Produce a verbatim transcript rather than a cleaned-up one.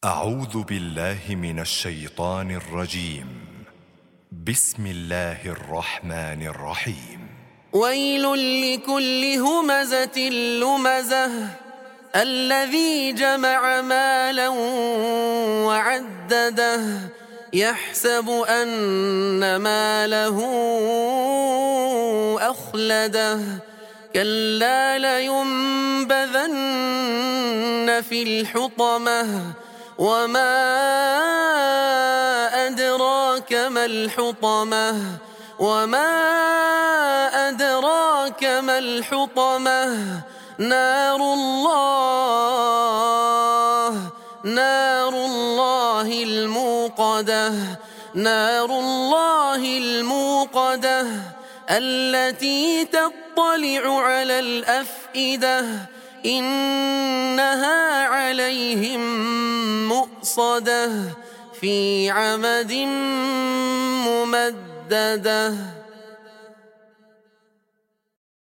أعوذ بالله من الشيطان الرجيم. بسم الله الرحمن الرحيم. ويل لكل همزة لمزة الذي جمع مالا وعدده يحسب أن ماله أخلده كلا لينبذن في الحطمة وما أدراك ما الحطمة وما أدراك ما الحطمة نار الله نار الله الموقدة نار الله الموقدة التي تطلع على الأفئدة إنها عليهم مؤصدة في عمد ممددة.